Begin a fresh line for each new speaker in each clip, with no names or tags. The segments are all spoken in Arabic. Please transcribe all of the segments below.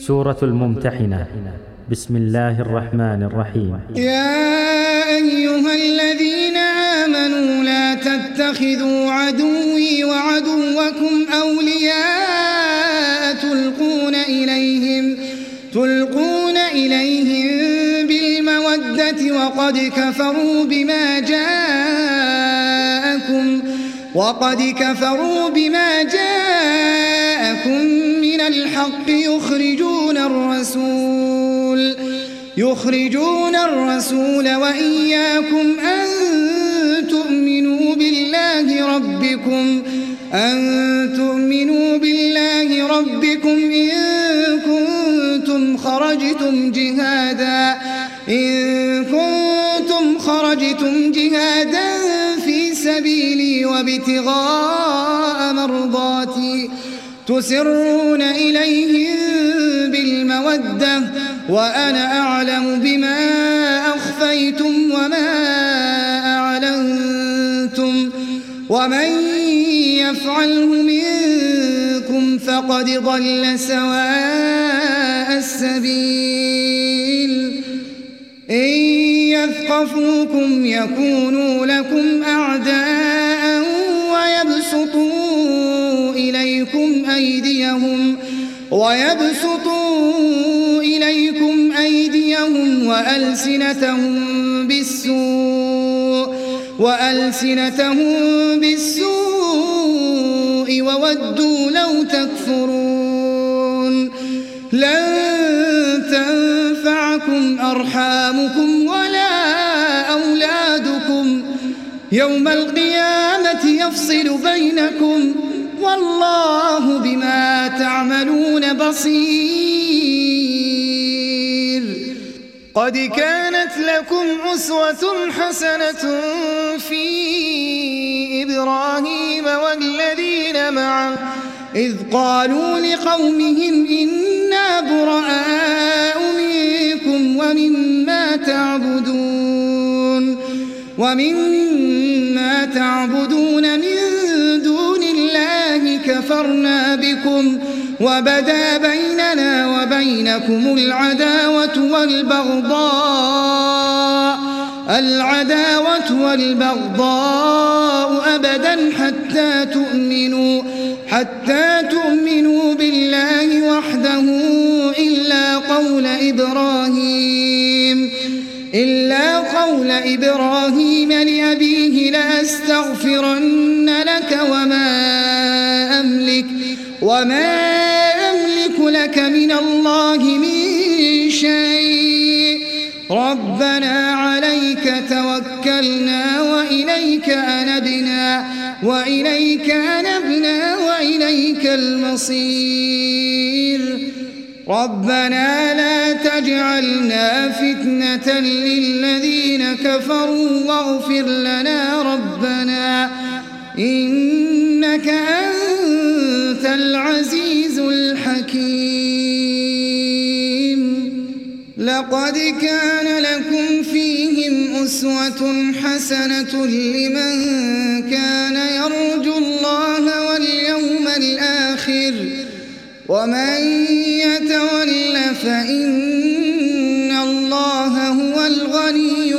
سورة الممتحنة. بسم الله الرحمن الرحيم.
يا أيها الذين آمنوا لا تتخذوا عدوي وعدوكم أولياء تلقون إليهم بالمودة وقد كفروا بما جاءكم من الحق يخرجون الرسول وإياكم أن تؤمنوا بالله ربكم إن كنتم خرجتم جهادا في سبيلي وابتغاء مرضاتي تسرون إليهم بالمودة وأنا أعلم بما أخفيتم وما أعلنتم ومن يفعله منكم فقد ضل سواء السبيل. إن يثقفوكم يكونوا لكم أعداء ويبسطوا إليكم أيديهم وألسنتهم بالسوء وودوا لو تكفرون. لن تنفعكم أرحامكم ولا أولادكم يوم القيامة يفصل بينكم والله بما تعملون بصير. قد كانت لكم أسوة حسنة في إبراهيم والذين معه إذ قالوا لقومهم إنا براء منكم ومما تعبدون من دون الله كفرنا بكم وبدا بيننا وبينكم العداوة والبغضاء أبدا حتى تؤمنوا بالله وحده إلا قول إبراهيم لأبيه لأستغفرن لك وما أملك لك من الله من شيء ربنا عليك توكلنا وإليك أنبنا وإليك المصير. ربنا لا تجعلنا فتنة للذين كفروا واغفر لنا ربنا إنك أنت العزيز الحكيم. لقد كان لكم فيهم أسوة حسنة لمن كان يرجو الله واليوم الآخر ومن يتول فإن الله هو الغني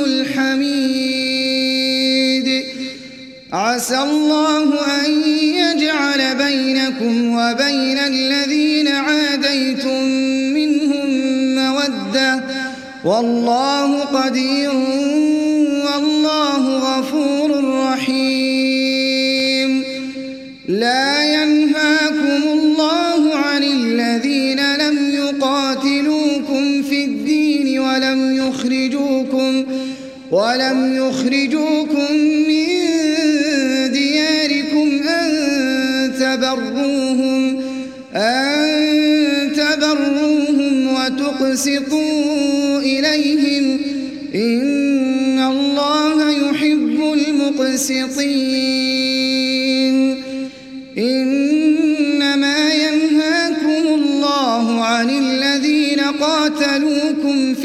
الحميد. عسى الله أن يجعل بينكم وبين الذين عاديتم منهم مودة والله قدير والله غفور رحيم. لا ينهاكم الله عن الذين لم يقاتلوكم في الدين ولم يخرجوكم من دياركم أن تبروهم وتقسطوا إليهم إن الله يحب المقسطين. إنما ينهاكم الله عن الذين قاتلوكم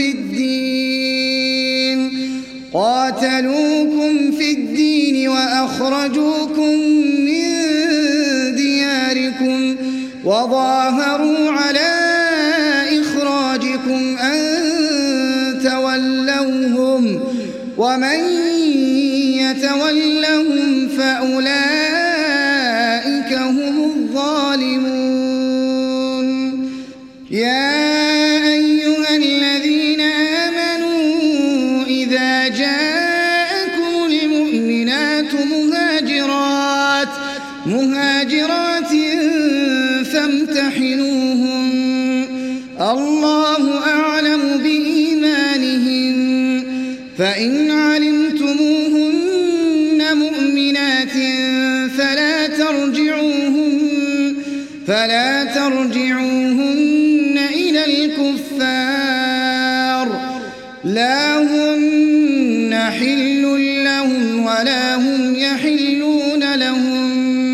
في الدين وأخرجوكم من دياركم وظاهروا على ومن يتولهم فأولئك هم الظالمون يا أيها الذين آمنوا إذا جاءكم المؤمنات مهاجرات فامتحنوهن الله أعلم بإيمانهن فإن علمتموهن مؤمنات فلا ترجعوهن إلى الكفار لا هن حل لهم ولا هم يحلون لهم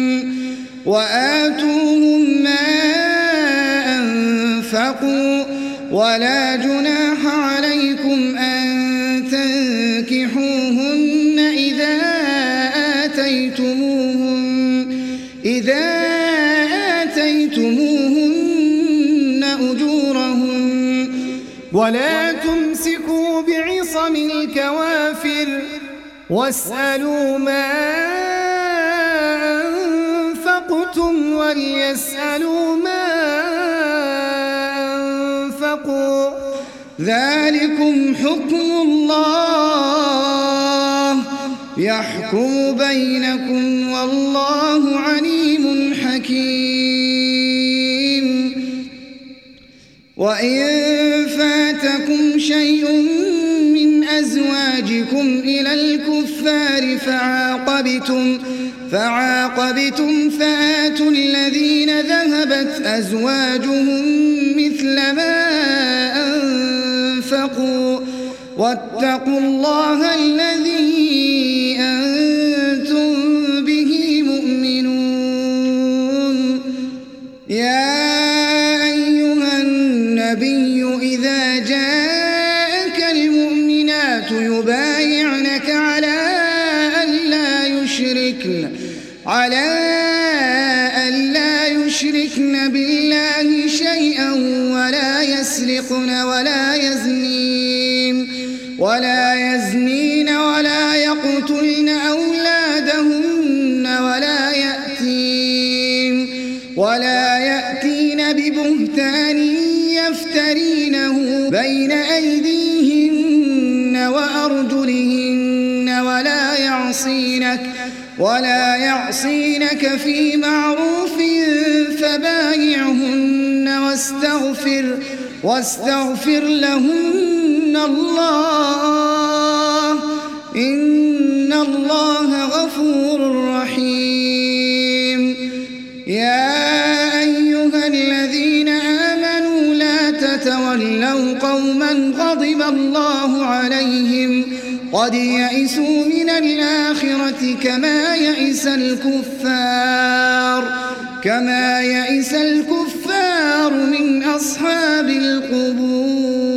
وآتوهم ما أنفقوا ولا جناح عليكم أن تنكحوهن إذا آتيتموهن أجورهن ولا تمسكوا بعصم الكوافر واسألوا ما أنفقتم وليسألوا ما أنفقوا ذلكم حكم الله يحكم بينكم والله عليم حكيم وإن فاتكم شيء من أزواجكم إلى الكفار فعاقبتم فآتوا الذين ذهبت أزواجهم مثل ما أنفقوا واتقوا الله الذي أنتم به مؤمنون يا أيها النبي إذا جاءك المؤمنات يبايعنك على أن لا يشركن بالله شيئا ولا يسرقن ولا يزنين ولا يقتلن أولادهن ولا يأتين ببهتان يفترينه بين أيديهن وأرجلهن ولا يعصينك في معروف فبايعهن واستغفر لهن الله إن الله غفور رحيم يا أيها الذين آمنوا لا تتولوا قوما غضب الله عليهم قد يئسوا من الآخرة كما يئس الكفار من أصحاب القبور.